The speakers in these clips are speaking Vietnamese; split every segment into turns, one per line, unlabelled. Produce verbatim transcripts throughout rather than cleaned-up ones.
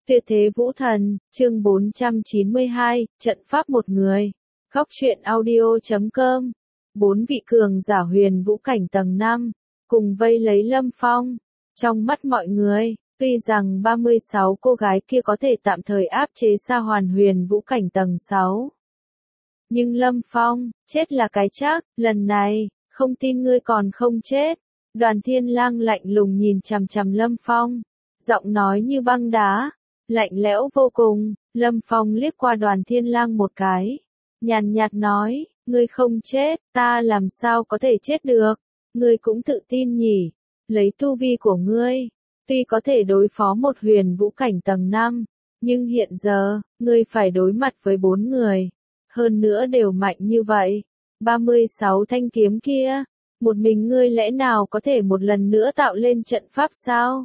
Tuyệt thế vũ thần, chương bốn trăm chín mươi hai, trận pháp một người. Góc truyện audio chấm com. Bốn vị cường giả huyền vũ cảnh tầng năm, cùng vây lấy Lâm Phong. Trong mắt mọi người, tuy rằng ba mươi sáu cô gái kia có thể tạm thời áp chế Sa Hoàn huyền vũ cảnh tầng sáu. Nhưng Lâm Phong, chết là cái chắc, lần này, không tin ngươi còn không chết. Đoàn Thiên Lang lạnh lùng nhìn chằm chằm Lâm Phong, giọng nói như băng đá, lạnh lẽo vô cùng. Lâm Phong liếc qua Đoàn Thiên Lang một cái, nhàn nhạt nói, ngươi không chết, ta làm sao có thể chết được, ngươi cũng tự tin nhỉ, lấy tu vi của ngươi, tuy có thể đối phó một huyền vũ cảnh tầng năm, nhưng hiện giờ, ngươi phải đối mặt với bốn người, hơn nữa đều mạnh như vậy, ba mươi sáu thanh kiếm kia, một mình ngươi lẽ nào có thể một lần nữa tạo lên trận pháp sao?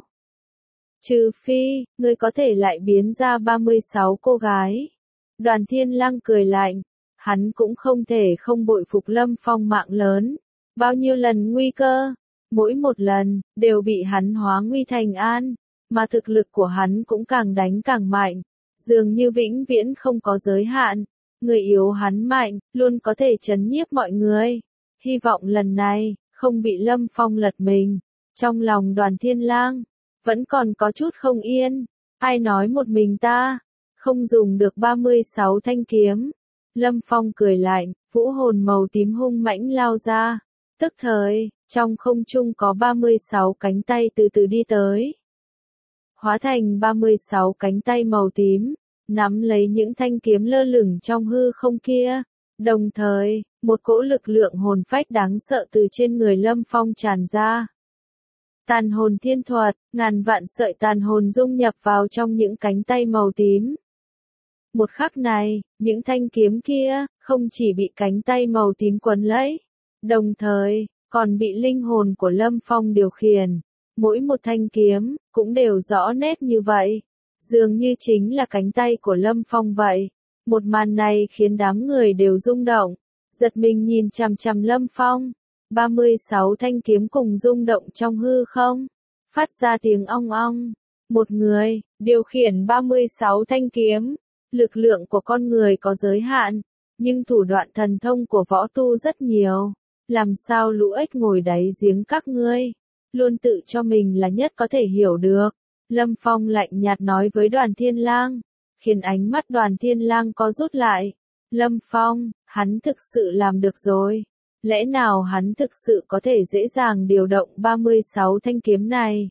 Trừ phi, ngươi có thể lại biến ra ba mươi sáu cô gái. Đoàn Thiên Lang cười lạnh, hắn cũng không thể không bội phục Lâm Phong mạng lớn. Bao nhiêu lần nguy cơ, mỗi một lần, đều bị hắn hóa nguy thành an, mà thực lực của hắn cũng càng đánh càng mạnh, dường như vĩnh viễn không có giới hạn. Người yếu hắn mạnh, luôn có thể trấn nhiếp mọi người. Hy vọng lần này, không bị Lâm Phong lật mình. Trong lòng Đoàn Thiên Lang, vẫn còn có chút không yên. Ai nói một mình ta, không dùng được ba mươi sáu thanh kiếm. Lâm Phong cười lạnh, vũ hồn màu tím hung mãnh lao ra. Tức thời, trong không trung có ba mươi sáu cánh tay từ từ đi tới. Hóa thành ba mươi sáu cánh tay màu tím, nắm lấy những thanh kiếm lơ lửng trong hư không kia. Đồng thời, một cỗ lực lượng hồn phách đáng sợ từ trên người Lâm Phong tràn ra. Tàn hồn thiên thuật, ngàn vạn sợi tàn hồn dung nhập vào trong những cánh tay màu tím. Một khắc này, những thanh kiếm kia, không chỉ bị cánh tay màu tím quấn lấy, đồng thời, còn bị linh hồn của Lâm Phong điều khiển. Mỗi một thanh kiếm, cũng đều rõ nét như vậy, dường như chính là cánh tay của Lâm Phong vậy. Một màn này khiến đám người đều rung động, giật mình nhìn chằm chằm Lâm Phong. ba mươi sáu thanh kiếm cùng rung động trong hư không, phát ra tiếng ong ong. Một người, điều khiển ba mươi sáu thanh kiếm. Lực lượng của con người có giới hạn, nhưng thủ đoạn thần thông của võ tu rất nhiều. Làm sao lũ ếch ngồi đáy giếng các ngươi, luôn tự cho mình là nhất có thể hiểu được. Lâm Phong lạnh nhạt nói với Đoàn Thiên Lang, khiến ánh mắt Đoàn Thiên Lang có rút lại. Lâm Phong, hắn thực sự làm được rồi. Lẽ nào hắn thực sự có thể dễ dàng điều động ba mươi sáu thanh kiếm này?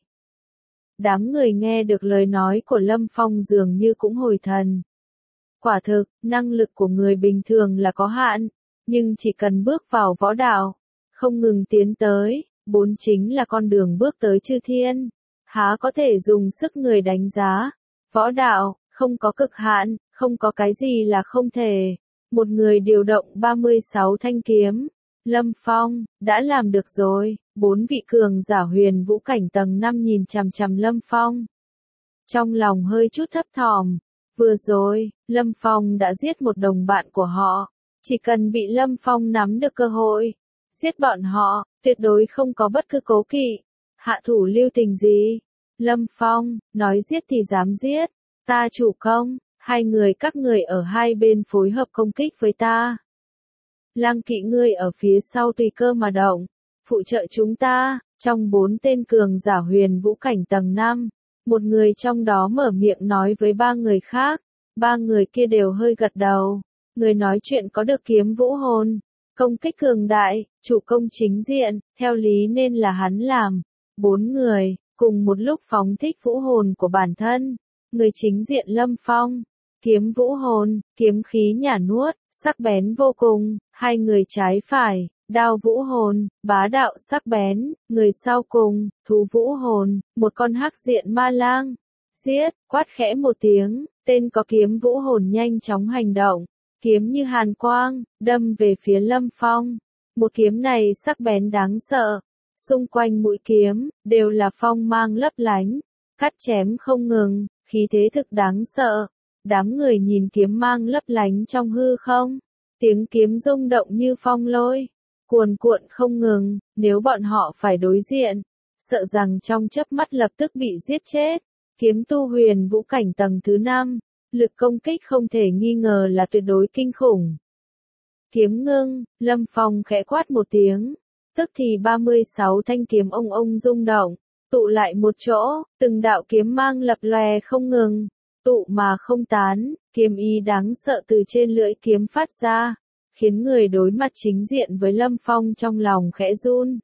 Đám người nghe được lời nói của Lâm Phong dường như cũng hồi thần. Quả thực, năng lực của người bình thường là có hạn, nhưng chỉ cần bước vào võ đạo, không ngừng tiến tới, bốn chính là con đường bước tới chư thiên. Há có thể dùng sức người đánh giá? Võ đạo, không có cực hạn, không có cái gì là không thể. Một người điều động ba mươi sáu thanh kiếm. Lâm Phong, đã làm được rồi. Bốn vị cường giả huyền vũ cảnh tầng năm nhìn chằm chằm Lâm Phong. Trong lòng hơi chút thấp thỏm. Vừa rồi, Lâm Phong đã giết một đồng bạn của họ. Chỉ cần bị Lâm Phong nắm được cơ hội, giết bọn họ, tuyệt đối không có bất cứ cố kỵ, hạ thủ lưu tình gì. Lâm Phong, nói giết thì dám giết. Ta chủ công, hai người các người ở hai bên phối hợp công kích với ta. Lang kỵ ngươi ở phía sau tùy cơ mà động, phụ trợ chúng ta. Trong bốn tên cường giả huyền vũ cảnh tầng năm, một người trong đó mở miệng nói với ba người khác, ba người kia đều hơi gật đầu. Người nói chuyện có được kiếm vũ hồn, công kích cường đại, chủ công chính diện, theo lý nên là hắn làm. Bốn người, cùng một lúc phóng thích vũ hồn của bản thân. Người chính diện Lâm Phong, kiếm vũ hồn, kiếm khí nhả nuốt, sắc bén vô cùng. Hai người trái phải, đao vũ hồn, bá đạo sắc bén. Người sau cùng, thú vũ hồn, một con hắc diện ma lang. Giết, quát khẽ một tiếng, tên có kiếm vũ hồn nhanh chóng hành động. Kiếm như hàn quang, đâm về phía Lâm Phong. Một kiếm này sắc bén đáng sợ. Xung quanh mũi kiếm, đều là phong mang lấp lánh. Cắt chém không ngừng, khí thế thực đáng sợ. Đám người nhìn kiếm mang lấp lánh trong hư không. Tiếng kiếm rung động như phong lôi. Cuồn cuộn không ngừng, nếu bọn họ phải đối diện. Sợ rằng trong chớp mắt lập tức bị giết chết. Kiếm tu huyền vũ cảnh tầng thứ năm, lực công kích không thể nghi ngờ là tuyệt đối kinh khủng. Kiếm ngưng, Lâm Phong khẽ quát một tiếng, tức thì ba mươi sáu thanh kiếm ông ông rung động, tụ lại một chỗ, từng đạo kiếm mang lập lòe không ngừng, tụ mà không tán, kiếm ý đáng sợ từ trên lưỡi kiếm phát ra, khiến người đối mặt chính diện với Lâm Phong trong lòng khẽ run.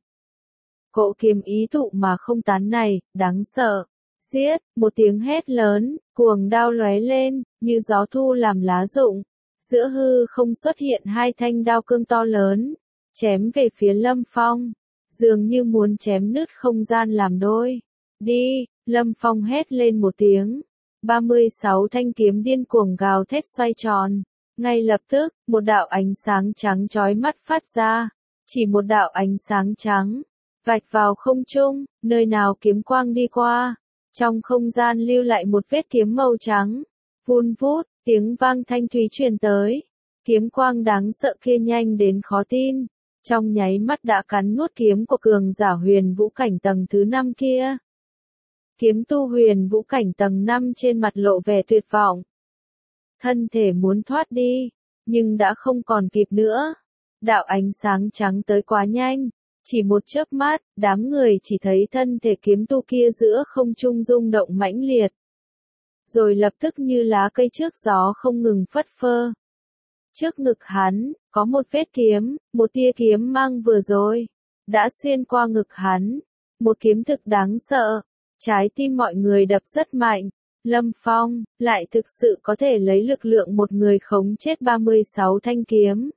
Cỗ kiếm ý tụ mà không tán này, đáng sợ. Giết, một tiếng hét lớn, cuồng đao lóe lên, như gió thu làm lá rụng. Giữa hư không xuất hiện hai thanh đao cương to lớn, chém về phía Lâm Phong, dường như muốn chém nứt không gian làm đôi. Đi, Lâm Phong hét lên một tiếng. ba mươi sáu thanh kiếm điên cuồng gào thét xoay tròn. Ngay lập tức, một đạo ánh sáng trắng chói mắt phát ra. Chỉ một đạo ánh sáng trắng, vạch vào không trung, nơi nào kiếm quang đi qua. Trong không gian lưu lại một vết kiếm màu trắng. Vun vút, tiếng vang thanh thúy truyền tới. Kiếm quang đáng sợ kia nhanh đến khó tin. Trong nháy mắt đã cắn nuốt kiếm của cường giả huyền vũ cảnh tầng thứ năm kia. Kiếm tu huyền vũ cảnh tầng năm trên mặt lộ vẻ tuyệt vọng. Thân thể muốn thoát đi, nhưng đã không còn kịp nữa. Đạo ánh sáng trắng tới quá nhanh. Chỉ một chớp mắt, đám người chỉ thấy thân thể kiếm tu kia giữa không trung rung động mãnh liệt. Rồi lập tức như lá cây trước gió không ngừng phất phơ. Trước ngực hắn, có một vết kiếm, một tia kiếm mang vừa rồi, đã xuyên qua ngực hắn. Một kiếm thực đáng sợ. Trái tim mọi người đập rất mạnh. Lâm Phong, lại thực sự có thể lấy lực lượng một người khống chết ba mươi sáu thanh kiếm.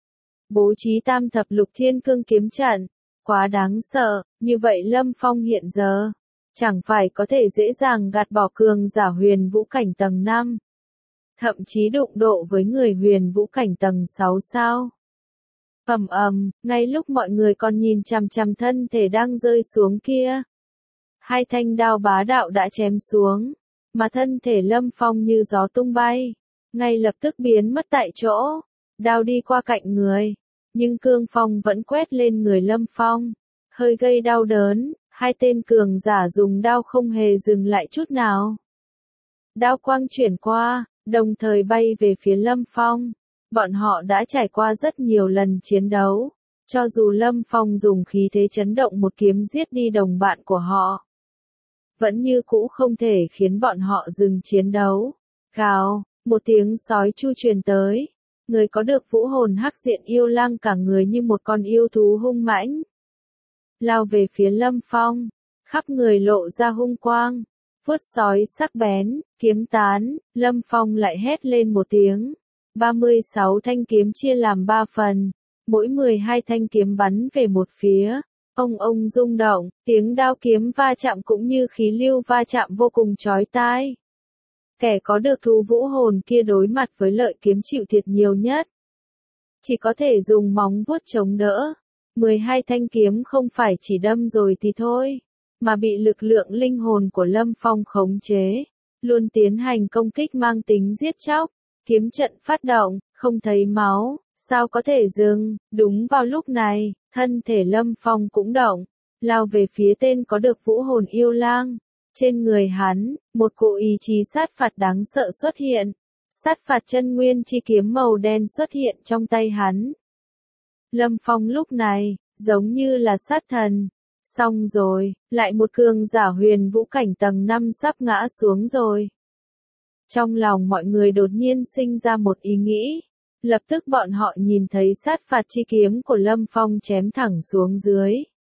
Bố trí tam thập lục thiên cương kiếm trận. Quá đáng sợ, như vậy Lâm Phong hiện giờ, chẳng phải có thể dễ dàng gạt bỏ cường giả huyền vũ cảnh tầng năm. Thậm chí đụng độ với người huyền vũ cảnh tầng sáu sao. Ầm ầm, ngay lúc mọi người còn nhìn chằm chằm thân thể đang rơi xuống kia. Hai thanh đao bá đạo đã chém xuống, mà thân thể Lâm Phong như gió tung bay, ngay lập tức biến mất tại chỗ, đao đi qua cạnh người. Nhưng cương phong vẫn quét lên người Lâm Phong, hơi gây đau đớn, hai tên cường giả dùng đao không hề dừng lại chút nào. Đao quang chuyển qua, đồng thời bay về phía Lâm Phong. Bọn họ đã trải qua rất nhiều lần chiến đấu, cho dù Lâm Phong dùng khí thế chấn động một kiếm giết đi đồng bạn của họ, vẫn như cũ không thể khiến bọn họ dừng chiến đấu. Gào, một tiếng sói chu truyền tới. Người có được vũ hồn hắc diện yêu lang cả người như một con yêu thú hung mãnh. Lao về phía Lâm Phong, khắp người lộ ra hung quang, vuốt sói sắc bén, kiếm tán, Lâm Phong lại hét lên một tiếng. ba mươi sáu thanh kiếm chia làm ba phần, mỗi mười hai thanh kiếm bắn về một phía, ông ông rung động, tiếng đao kiếm va chạm cũng như khí lưu va chạm vô cùng chói tai. Kẻ có được thú vũ hồn kia đối mặt với lợi kiếm chịu thiệt nhiều nhất. Chỉ có thể dùng móng vuốt chống đỡ. mười hai thanh kiếm không phải chỉ đâm rồi thì thôi, mà bị lực lượng linh hồn của Lâm Phong khống chế, luôn tiến hành công kích mang tính giết chóc. Kiếm trận phát động, không thấy máu, sao có thể dừng. Đúng vào lúc này, thân thể Lâm Phong cũng động, lao về phía tên có được vũ hồn yêu lang. Trên người hắn, một cỗ ý chí sát phạt đáng sợ xuất hiện. Sát phạt chân nguyên chi kiếm màu đen xuất hiện trong tay hắn. Lâm Phong lúc này, giống như là sát thần. Xong rồi, lại một cường giả huyền vũ cảnh tầng năm sắp ngã xuống rồi. Trong lòng mọi người đột nhiên sinh ra một ý nghĩ. Lập tức bọn họ nhìn thấy sát phạt chi kiếm của Lâm Phong chém thẳng xuống dưới.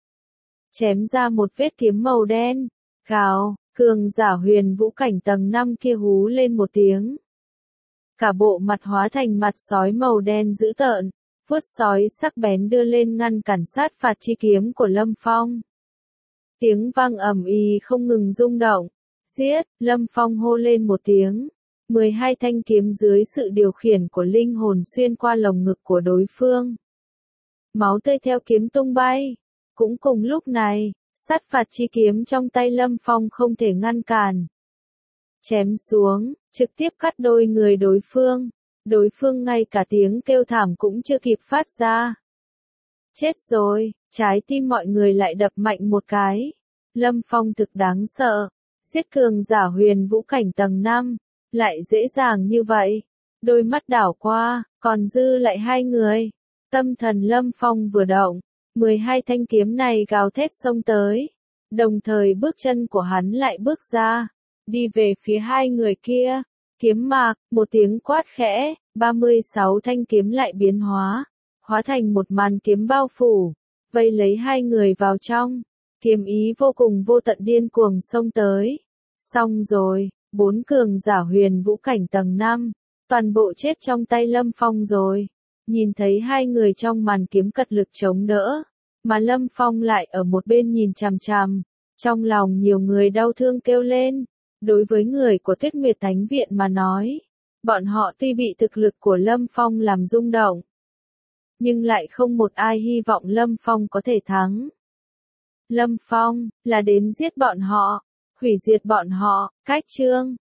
Chém ra một vết kiếm màu đen. Gào, cường giả huyền vũ cảnh tầng năm kia hú lên một tiếng. Cả bộ mặt hóa thành mặt sói màu đen dữ tợn, vuốt sói sắc bén đưa lên ngăn cản sát phạt chi kiếm của Lâm Phong. Tiếng vang ầm ĩ không ngừng rung động. Giết, Lâm Phong hô lên một tiếng. mười hai thanh kiếm dưới sự điều khiển của linh hồn xuyên qua lồng ngực của đối phương. Máu tươi theo kiếm tung bay. Cũng cùng lúc này, sát phạt chi kiếm trong tay Lâm Phong không thể ngăn cản. Chém xuống, trực tiếp cắt đôi người đối phương. Đối phương ngay cả tiếng kêu thảm cũng chưa kịp phát ra. Chết rồi, trái tim mọi người lại đập mạnh một cái. Lâm Phong thực đáng sợ. Giết cường giả huyền vũ cảnh tầng năm, lại dễ dàng như vậy. Đôi mắt đảo qua, còn dư lại hai người. Tâm thần Lâm Phong vừa động, mười hai thanh kiếm này gào thét xông tới. Đồng thời bước chân của hắn lại bước ra, đi về phía hai người kia. Kiếm mạc, một tiếng quát khẽ, ba mươi sáu thanh kiếm lại biến hóa, hóa thành một màn kiếm bao phủ, vây lấy hai người vào trong. Kiếm ý vô cùng vô tận điên cuồng xông tới. Xong rồi, bốn cường giả huyền vũ cảnh tầng năm, toàn bộ chết trong tay Lâm Phong rồi. Nhìn thấy hai người trong màn kiếm cật lực chống đỡ, mà Lâm Phong lại ở một bên nhìn chằm chằm. Trong lòng nhiều người đau thương kêu lên. Đối với người của Tuyết Nguyệt Thánh Viện mà nói, bọn họ tuy bị thực lực của Lâm Phong làm rung động, nhưng lại không một ai hy vọng Lâm Phong có thể thắng. Lâm Phong là đến giết bọn họ, hủy diệt bọn họ. Cách chương